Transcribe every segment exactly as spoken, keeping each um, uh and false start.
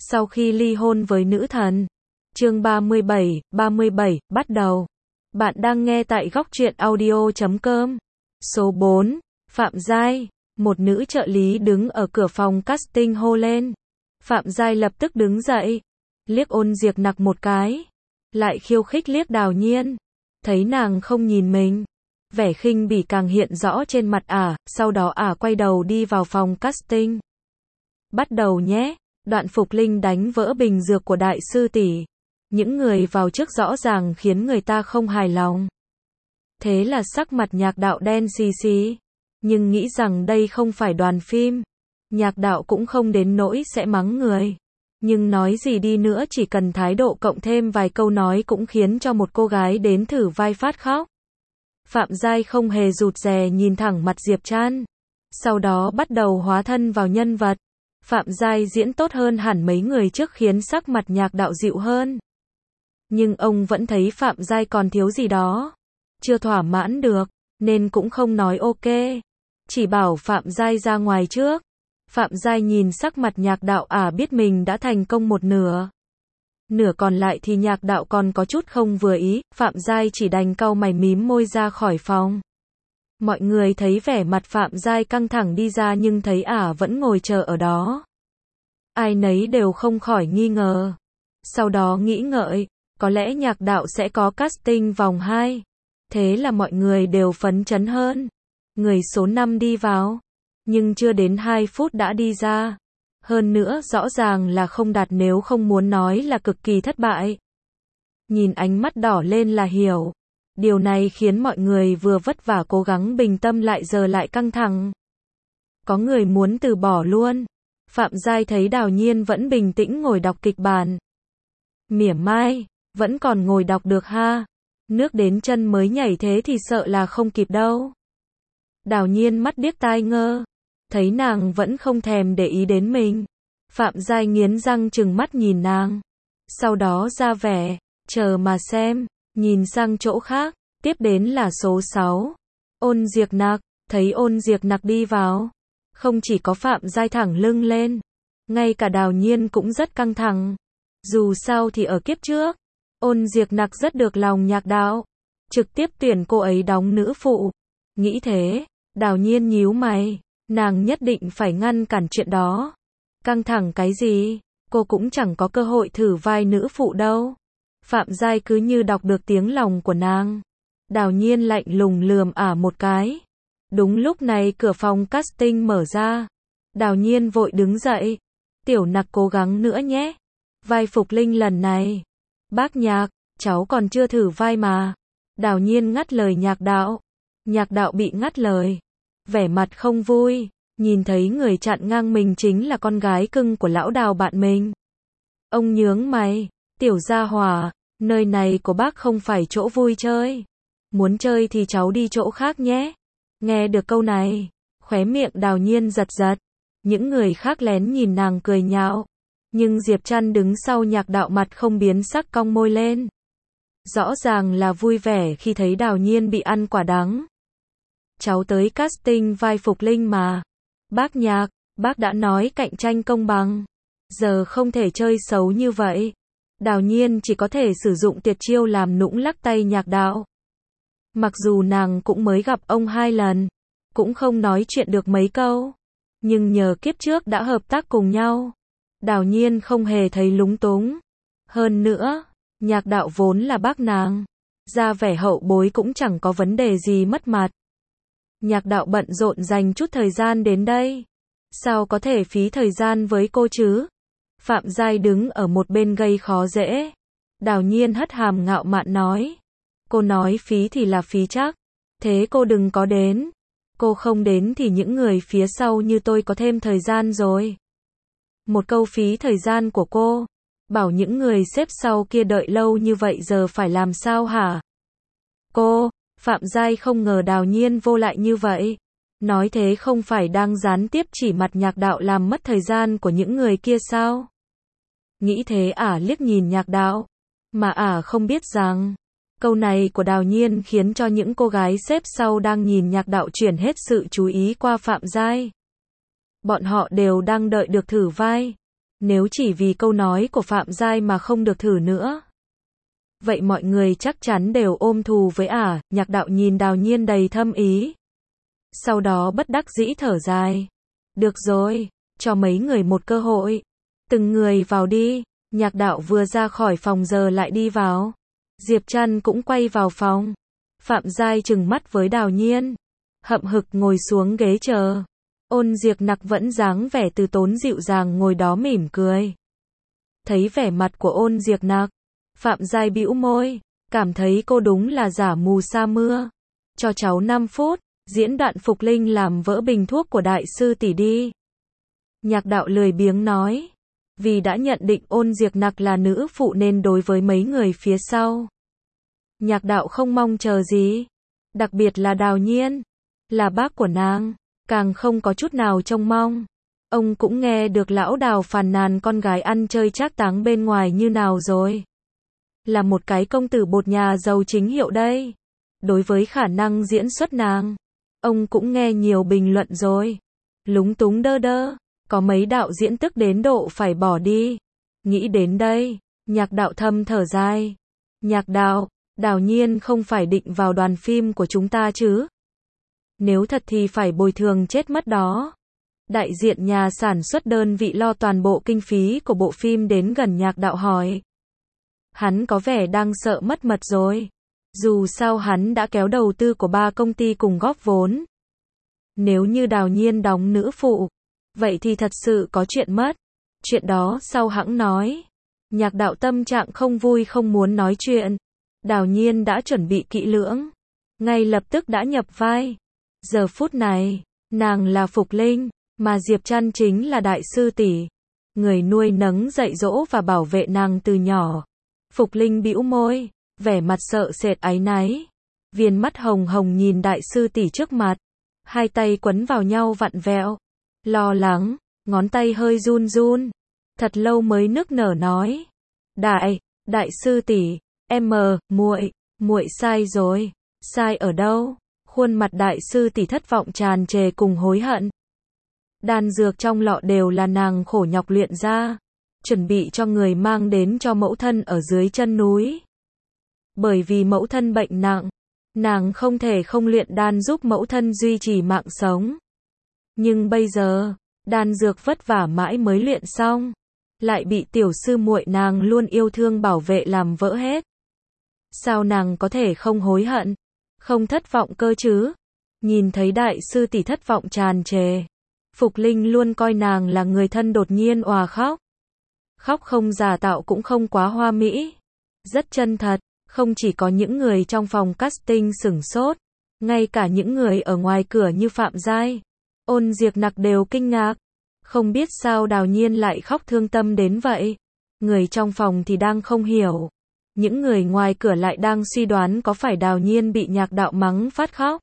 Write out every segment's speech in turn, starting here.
sau khi ly hôn với nữ thần. Chương ba mươi bảy, ba mươi bảy, bắt đầu. Bạn đang nghe tại góc truyện audio chấm com. Số bốn, Phạm Giai. Một nữ trợ lý đứng ở cửa phòng casting hô lên. Phạm Giai lập tức đứng dậy, liếc Ôn Diệp Nặc một cái, lại khiêu khích liếc Đào Nhiên. Thấy nàng không nhìn mình, vẻ khinh bỉ càng hiện rõ trên mặt ả, sau đó ả quay đầu đi vào phòng casting. Bắt đầu nhé. Đoạn Phục Linh đánh vỡ bình dược của đại sư tỷ. Những người vào trước rõ ràng khiến người ta không hài lòng. Thế là sắc mặt Nhạc Đạo đen xì xì. Nhưng nghĩ rằng đây không phải đoàn phim, Nhạc Đạo cũng không đến nỗi sẽ mắng người. Nhưng nói gì đi nữa, chỉ cần thái độ cộng thêm vài câu nói cũng khiến cho một cô gái đến thử vai phát khóc. Phạm Giai không hề rụt rè nhìn thẳng mặt Diệp Trăn. Sau đó bắt đầu hóa thân vào nhân vật. Phạm Giai diễn tốt hơn hẳn mấy người trước khiến sắc mặt Nhạc Đạo dịu hơn. Nhưng ông vẫn thấy Phạm Giai còn thiếu gì đó. Chưa thỏa mãn được, nên cũng không nói ok. Chỉ bảo Phạm Giai ra ngoài trước. Phạm Giai nhìn sắc mặt Nhạc Đạo ả biết mình đã thành công một nửa. Nửa còn lại thì Nhạc Đạo còn có chút không vừa ý, Phạm Giai chỉ đành cau mày mím môi ra khỏi phòng. Mọi người thấy vẻ mặt Phạm Giai căng thẳng đi ra nhưng thấy ả vẫn ngồi chờ ở đó. Ai nấy đều không khỏi nghi ngờ. Sau đó nghĩ ngợi, có lẽ Nhạc Đạo sẽ có casting vòng hai. Thế là mọi người đều phấn chấn hơn. Người số năm đi vào, nhưng chưa đến hai phút đã đi ra. Hơn nữa rõ ràng là không đạt, nếu không muốn nói là cực kỳ thất bại. Nhìn ánh mắt đỏ lên là hiểu. Điều này khiến mọi người vừa vất vả cố gắng bình tâm lại giờ lại căng thẳng. Có người muốn từ bỏ luôn. Phạm Giai thấy Đào Nhiên vẫn bình tĩnh ngồi đọc kịch bản. Mỉa mai, vẫn còn ngồi đọc được ha. Nước đến chân mới nhảy thế thì sợ là không kịp đâu. Đào Nhiên mắt điếc tai ngơ. Thấy nàng vẫn không thèm để ý đến mình. Phạm Giai nghiến răng trừng mắt nhìn nàng. Sau đó ra vẻ, chờ mà xem, nhìn sang chỗ khác. Tiếp đến là số sáu. Ôn Diệp Nặc. Thấy Ôn Diệp Nặc đi vào. Không chỉ có Phạm Giai thẳng lưng lên. Ngay cả Đào Nhiên cũng rất căng thẳng. Dù sao thì ở kiếp trước, Ôn Diệp Nặc rất được lòng Nhạc Đạo. Trực tiếp tuyển cô ấy đóng nữ phụ. Nghĩ thế, Đào Nhiên nhíu mày. Nàng nhất định phải ngăn cản chuyện đó. Căng thẳng cái gì? Cô cũng chẳng có cơ hội thử vai nữ phụ đâu. Phạm Giai cứ như đọc được tiếng lòng của nàng. Đào Nhiên lạnh lùng lườm ả một cái. Đúng lúc này cửa phòng casting mở ra. Đào Nhiên vội đứng dậy. Tiểu Nặc cố gắng nữa nhé. Vai Phục Linh lần này. Bác Nhạc, cháu còn chưa thử vai mà. Đào Nhiên ngắt lời Nhạc Đạo. Nhạc Đạo bị ngắt lời. Vẻ mặt không vui, nhìn thấy người chặn ngang mình chính là con gái cưng của lão Đào bạn mình. Ông nhướng mày, tiểu gia hỏa, nơi này của bác không phải chỗ vui chơi. Muốn chơi thì cháu đi chỗ khác nhé. Nghe được câu này, khóe miệng Đào Nhiên giật giật. Những người khác lén nhìn nàng cười nhạo. Nhưng Diệp Trăn đứng sau Nhạc Đạo mặt không biến sắc cong môi lên. Rõ ràng là vui vẻ khi thấy Đào Nhiên bị ăn quả đắng. Cháu tới casting vai Phục Linh mà. Bác Nhạc, bác đã nói cạnh tranh công bằng. Giờ không thể chơi xấu như vậy. Đào Nhiên chỉ có thể sử dụng tuyệt chiêu làm nũng lắc tay Nhạc Đạo. Mặc dù nàng cũng mới gặp ông hai lần, cũng không nói chuyện được mấy câu. Nhưng nhờ kiếp trước đã hợp tác cùng nhau, Đào Nhiên không hề thấy lúng túng. Hơn nữa, Nhạc Đạo vốn là bác nàng. Ra vẻ hậu bối cũng chẳng có vấn đề gì mất mặt. Nhạc Đạo bận rộn dành chút thời gian đến đây. Sao có thể phí thời gian với cô chứ? Phạm Giai đứng ở một bên gây khó dễ. Đào Nhiên hất hàm ngạo mạn nói. Cô nói phí thì là phí chắc. Thế cô đừng có đến. Cô không đến thì những người phía sau như tôi có thêm thời gian rồi. Một câu phí thời gian của cô. Bảo những người xếp sau kia đợi lâu như vậy giờ phải làm sao hả? Cô, Phạm Giai không ngờ Đào Nhiên vô lại như vậy. Nói thế không phải đang gián tiếp chỉ mặt Nhạc Đạo làm mất thời gian của những người kia sao? Nghĩ thế ả liếc nhìn Nhạc Đạo. Mà ả không biết rằng, câu này của Đào Nhiên khiến cho những cô gái xếp sau đang nhìn Nhạc Đạo chuyển hết sự chú ý qua Phạm Giai. Bọn họ đều đang đợi được thử vai. Nếu chỉ vì câu nói của Phạm Giai mà không được thử nữa, vậy mọi người chắc chắn đều ôm thù với ả. Nhạc đạo nhìn Đào Nhiên đầy thâm ý. Sau đó bất đắc dĩ thở dài. Được rồi, cho mấy người một cơ hội. Từng người vào đi. Nhạc đạo vừa ra khỏi phòng giờ lại đi vào. Diệp Trăn cũng quay vào phòng. Phạm Giai trừng mắt với Đào Nhiên. Hậm hực ngồi xuống ghế chờ. Ôn Diệp Nặc vẫn dáng vẻ từ tốn dịu dàng ngồi đó mỉm cười. Thấy vẻ mặt của Ôn Diệp Nặc, Phạm Giai bĩu môi, cảm thấy cô đúng là giả mù sa mưa. Cho cháu năm phút, diễn đoạn Phục Linh làm vỡ bình thuốc của đại sư tỷ đi. Nhạc đạo lười biếng nói. Vì đã nhận định Ôn Diệp Nặc là nữ phụ nên đối với mấy người phía sau, nhạc đạo không mong chờ gì. Đặc biệt là Đào Nhiên, là bác của nàng, càng không có chút nào trông mong. Ông cũng nghe được lão Đào phàn nàn con gái ăn chơi trác táng bên ngoài như nào rồi. Là một cái công tử bột nhà giàu chính hiệu đây. Đối với khả năng diễn xuất nàng, ông cũng nghe nhiều bình luận rồi. Lúng túng đơ đơ, có mấy đạo diễn tức đến độ phải bỏ đi. Nghĩ đến đây, nhạc đạo thầm thở dài. Nhạc đạo, Đào Nhiên không phải định vào đoàn phim của chúng ta chứ? Nếu thật thì phải bồi thường chết mất đó. Đại diện nhà sản xuất đơn vị lo toàn bộ kinh phí của bộ phim đến gần nhạc đạo hỏi. Hắn có vẻ đang sợ mất mật rồi. Dù sao hắn đã kéo đầu tư của ba công ty cùng góp vốn. Nếu như Đào Nhiên đóng nữ phụ, vậy thì thật sự có chuyện mất. Chuyện đó sau hẵng nói. Nhạc đạo tâm trạng không vui không muốn nói chuyện. Đào Nhiên đã chuẩn bị kỹ lưỡng, ngay lập tức đã nhập vai. Giờ phút này, nàng là Phục Linh, mà Diệp Trăn chính là đại sư tỷ, người nuôi nấng dạy dỗ và bảo vệ nàng từ nhỏ. Phục Linh bĩu môi, vẻ mặt sợ sệt áy náy, viền mắt hồng hồng nhìn đại sư tỷ trước mặt, hai tay quấn vào nhau vặn vẹo, lo lắng, ngón tay hơi run run, thật lâu mới nức nở nói: "Đại, đại sư tỷ, em mờ, muội, muội sai rồi." "Sai ở đâu?" Khuôn mặt đại sư tỷ thất vọng tràn trề cùng hối hận. Đan dược trong lọ đều là nàng khổ nhọc luyện ra, chuẩn bị cho người mang đến cho mẫu thân ở dưới chân núi. Bởi vì mẫu thân bệnh nặng, nàng không thể không luyện đan giúp mẫu thân duy trì mạng sống. Nhưng bây giờ, đan dược vất vả mãi mới luyện xong, lại bị tiểu sư muội nàng luôn yêu thương bảo vệ làm vỡ hết. Sao nàng có thể không hối hận, không thất vọng cơ chứ? Nhìn thấy đại sư tỷ thất vọng tràn trề, Phục Linh luôn coi nàng là người thân đột nhiên òa khóc. Khóc không giả tạo cũng không quá hoa mỹ, rất chân thật. Không chỉ có những người trong phòng casting sửng sốt, ngay cả những người ở ngoài cửa như Phạm Giai, Ôn Diệp Nặc đều kinh ngạc. Không biết sao Đào Nhiên lại khóc thương tâm đến vậy. Người trong phòng thì đang không hiểu, những người ngoài cửa lại đang suy đoán có phải Đào Nhiên bị nhạc đạo mắng phát khóc.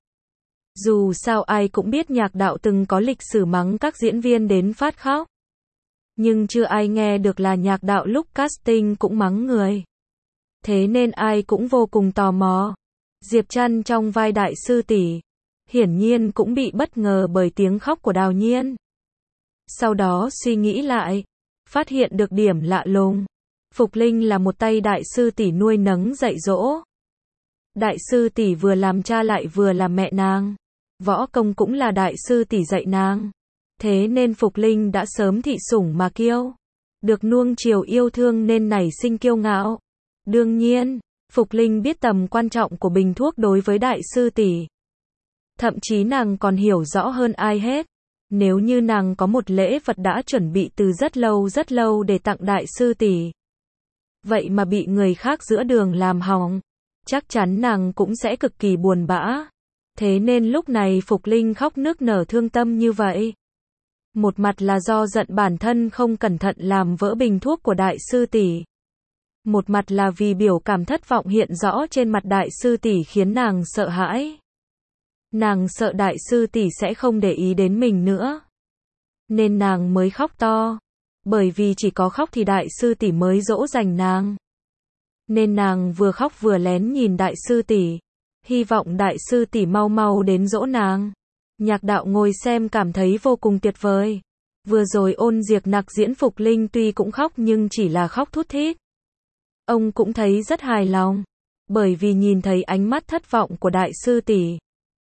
Dù sao ai cũng biết nhạc đạo từng có lịch sử mắng các diễn viên đến phát khóc, nhưng chưa ai nghe được là nhạc đạo lúc casting cũng mắng người. Thế nên ai cũng vô cùng tò mò. Diệp Trăn trong vai đại sư tỷ, hiển nhiên cũng bị bất ngờ bởi tiếng khóc của Đào Nhiên. Sau đó suy nghĩ lại, phát hiện được điểm lạ lùng. Phục Linh là một tay đại sư tỷ nuôi nấng dạy dỗ. Đại sư tỷ vừa làm cha lại vừa làm mẹ nàng. Võ công cũng là đại sư tỷ dạy nàng. Thế nên Phục Linh đã sớm thị sủng mà kiêu. Được nuông chiều yêu thương nên nảy sinh kiêu ngạo. Đương nhiên, Phục Linh biết tầm quan trọng của bình thuốc đối với đại sư tỷ. Thậm chí nàng còn hiểu rõ hơn ai hết. Nếu như nàng có một lễ vật đã chuẩn bị từ rất lâu rất lâu để tặng đại sư tỷ, vậy mà bị người khác giữa đường làm hỏng, chắc chắn nàng cũng sẽ cực kỳ buồn bã. Thế nên lúc này Phục Linh khóc nức nở thương tâm như vậy. Một mặt là do giận bản thân không cẩn thận làm vỡ bình thuốc của đại sư tỷ. Một mặt là vì biểu cảm thất vọng hiện rõ trên mặt đại sư tỷ khiến nàng sợ hãi. Nàng sợ đại sư tỷ sẽ không để ý đến mình nữa, nên nàng mới khóc to. Bởi vì chỉ có khóc thì đại sư tỷ mới dỗ dành nàng. Nên nàng vừa khóc vừa lén nhìn đại sư tỷ, hy vọng đại sư tỷ mau mau đến dỗ nàng. Nhạc đạo ngồi xem cảm thấy vô cùng tuyệt vời. Vừa rồi Ôn Diệp Nặc diễn Phục Linh tuy cũng khóc nhưng chỉ là khóc thút thít. Ông cũng thấy rất hài lòng, bởi vì nhìn thấy ánh mắt thất vọng của đại sư tỷ.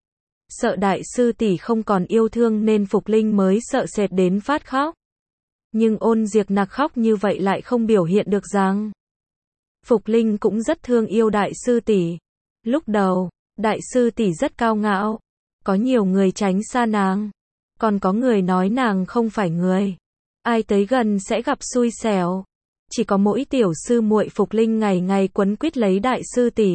Sợ đại sư tỷ không còn yêu thương nên Phục Linh mới sợ sệt đến phát khóc. Nhưng Ôn Diệp Nặc khóc như vậy lại không biểu hiện được rằng Phục Linh cũng rất thương yêu đại sư tỷ. Lúc đầu, đại sư tỷ rất cao ngạo, có nhiều người tránh xa nàng, còn có người nói nàng không phải người, ai tới gần sẽ gặp xui xẻo. Chỉ có mỗi tiểu sư muội Phục Linh ngày ngày quấn quýt lấy đại sư tỷ.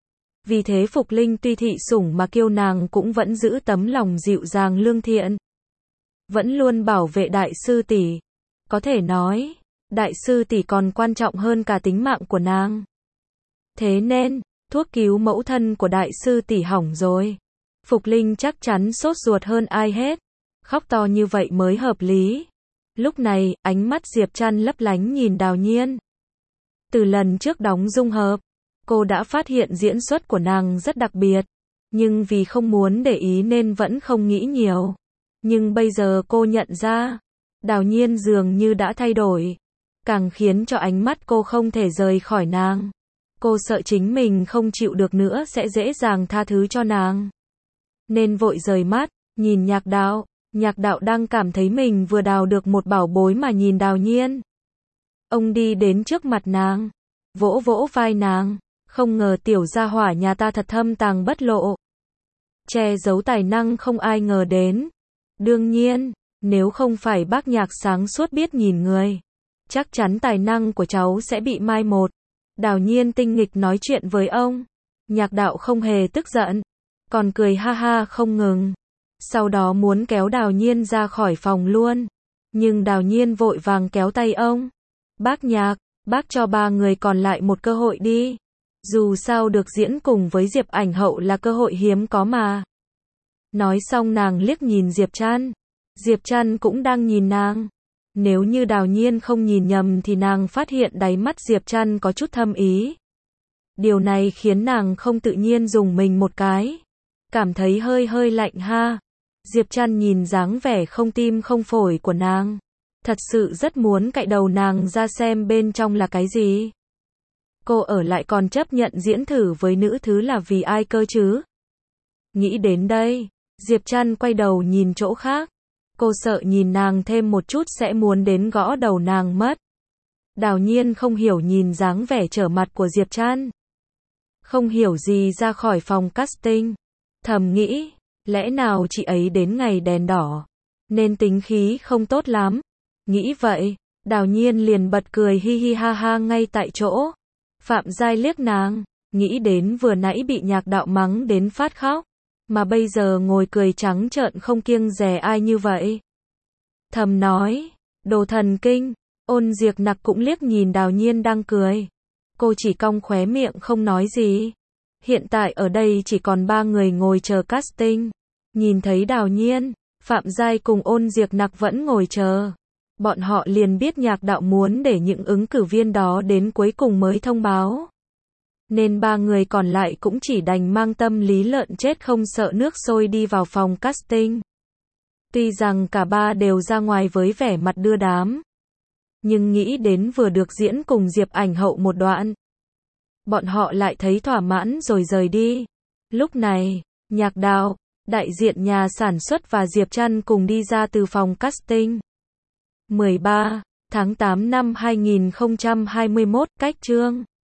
Vì thế Phục Linh tuy thị sủng mà kiêu nàng cũng vẫn giữ tấm lòng dịu dàng lương thiện, vẫn luôn bảo vệ đại sư tỷ. Có thể nói, đại sư tỷ còn quan trọng hơn cả tính mạng của nàng. Thế nên, thuốc cứu mẫu thân của đại sư tỷ hỏng rồi. Phục Linh chắc chắn sốt ruột hơn ai hết. Khóc to như vậy mới hợp lý. Lúc này, ánh mắt Diệp Trăn lấp lánh nhìn Đào Nhiên. Từ lần trước đóng dung hợp, cô đã phát hiện diễn xuất của nàng rất đặc biệt. Nhưng vì không muốn để ý nên vẫn không nghĩ nhiều. Nhưng bây giờ cô nhận ra, Đào Nhiên dường như đã thay đổi. Càng khiến cho ánh mắt cô không thể rời khỏi nàng. Cô sợ chính mình không chịu được nữa sẽ dễ dàng tha thứ cho nàng. Nên vội rời mắt, nhìn Nhạc Đạo. Nhạc Đạo đang cảm thấy mình vừa đào được một bảo bối mà nhìn Đào Nhiên. Ông đi đến trước mặt nàng, vỗ vỗ vai nàng, không ngờ tiểu gia hỏa nhà ta thật thâm tàng bất lộ. Che giấu tài năng không ai ngờ đến. Đương nhiên, nếu không phải bác Nhạc sáng suốt biết nhìn người, chắc chắn tài năng của cháu sẽ bị mai một. Đào Nhiên tinh nghịch nói chuyện với ông. Nhạc Đạo không hề tức giận, còn cười ha ha không ngừng. Sau đó muốn kéo Đào Nhiên ra khỏi phòng luôn. Nhưng Đào Nhiên vội vàng kéo tay ông. Bác Nhạc, bác cho ba người còn lại một cơ hội đi. Dù sao được diễn cùng với Diệp Ảnh Hậu là cơ hội hiếm có mà. Nói xong nàng liếc nhìn Diệp Trăn. Diệp Trăn cũng đang nhìn nàng. Nếu như Đào Nhiên không nhìn nhầm thì nàng phát hiện đáy mắt Diệp Trăn có chút thâm ý. Điều này khiến nàng không tự nhiên dùng mình một cái. Cảm thấy hơi hơi lạnh ha. Diệp Trăn nhìn dáng vẻ không tim không phổi của nàng. Thật sự rất muốn cạy đầu nàng ra xem bên trong là cái gì. Cô ở lại còn chấp nhận diễn thử với nữ thứ là vì ai cơ chứ? Nghĩ đến đây, Diệp Trăn quay đầu nhìn chỗ khác. Cô sợ nhìn nàng thêm một chút sẽ muốn đến gõ đầu nàng mất. Đào Nhiên không hiểu nhìn dáng vẻ trở mặt của Diệp Trăn. Không hiểu gì ra khỏi phòng casting. Thầm nghĩ, lẽ nào chị ấy đến ngày đèn đỏ, nên tính khí không tốt lắm. Nghĩ vậy, Đào Nhiên liền bật cười hi hi ha ha ngay tại chỗ. Phạm Giai liếc nàng, nghĩ đến vừa nãy bị Nhạc Đạo mắng đến phát khóc, mà bây giờ ngồi cười trắng trợn không kiêng dè ai như vậy. Thầm nói, đồ thần kinh. Ôn Diệp Nặc cũng liếc nhìn Đào Nhiên đang cười. Cô chỉ cong khóe miệng không nói gì. Hiện tại ở đây chỉ còn ba người ngồi chờ casting. Nhìn thấy Đào Nhiên, Phạm Giai cùng Ôn Diệp Nặc vẫn ngồi chờ. Bọn họ liền biết Nhạc Đạo muốn để những ứng cử viên đó đến cuối cùng mới thông báo. Nên ba người còn lại cũng chỉ đành mang tâm lý lợn chết không sợ nước sôi đi vào phòng casting. Tuy rằng cả ba đều ra ngoài với vẻ mặt đưa đám, nhưng nghĩ đến vừa được diễn cùng Diệp Ảnh Hậu một đoạn, bọn họ lại thấy thỏa mãn rồi rời đi. Lúc này, Nhạc Đạo, đại diện nhà sản xuất và Diệp Trăn cùng đi ra từ phòng casting. mười ba tháng tám năm hai nghìn không trăm hai mươi mốt, cách chương